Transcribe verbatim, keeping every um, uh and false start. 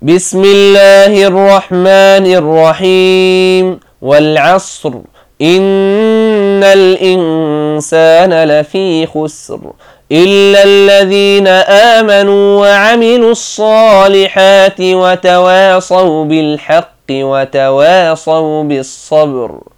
بسم الله الرحمن الرحيم والعصر إن الإنسان لفي خسر إلا الذين آمنوا وعملوا الصالحات وتواصوا بالحق وتواصوا بالصبر.